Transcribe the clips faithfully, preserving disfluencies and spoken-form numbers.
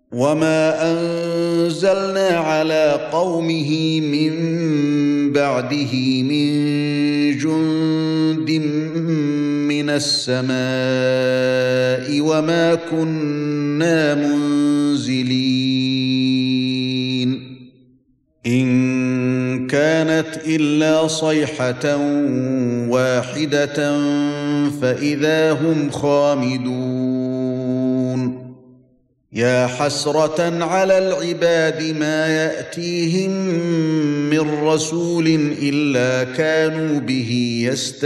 وما أنزلنا على قومه من بعده من جند من السماء وما كنا منزلين إن كانت إلا صيحة واحدة فإذا هم خامدون يا حسرة على العباد ما يأتيهم من رسول إلا كانوا به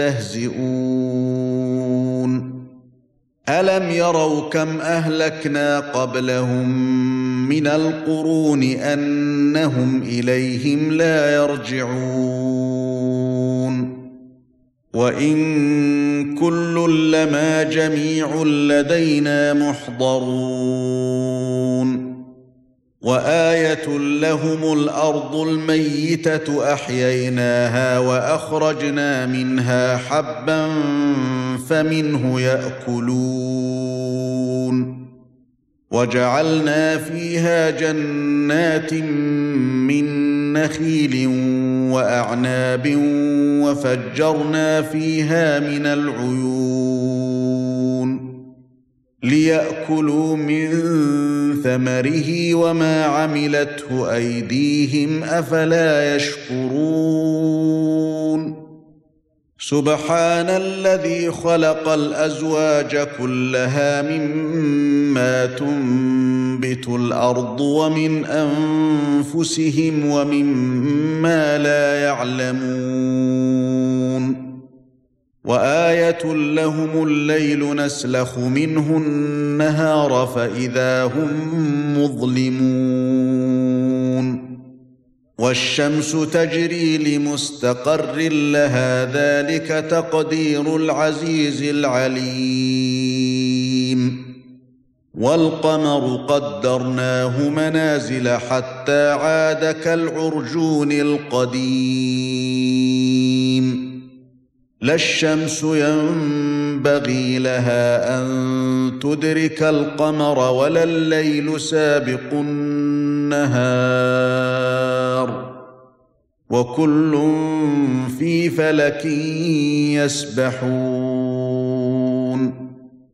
يستهزئون ألم يروا كم أهلكنا قبلهم من القرون أنهم إليهم لا يرجعون وإن كل لما جميع لدينا محضرون وآية لهم الأرض الميتة أحييناها وأخرجنا منها حبا فمنه يأكلون وجعلنا فيها جنات من نخيل وأعناب وفجرنا فيها من العيون ليأكلوا من ثمره وما عملته أيديهم أفلا يشكرون سبحان الذي خلق الأزواج كلها مما تنبت الأرض ومن أنفسهم ومما لا يعلمون وآية لهم الليل نسلخ منه النهار فإذا هم مظلمون والشمس تجري لمستقر لها ذلك تقدير العزيز العليم والقمر قدرناه منازل حتى عاد كالعرجون القديم لا الشمس ينبغي لها أن تدرك القمر ولا الليل سابق النهار وكل في فلك يسبحون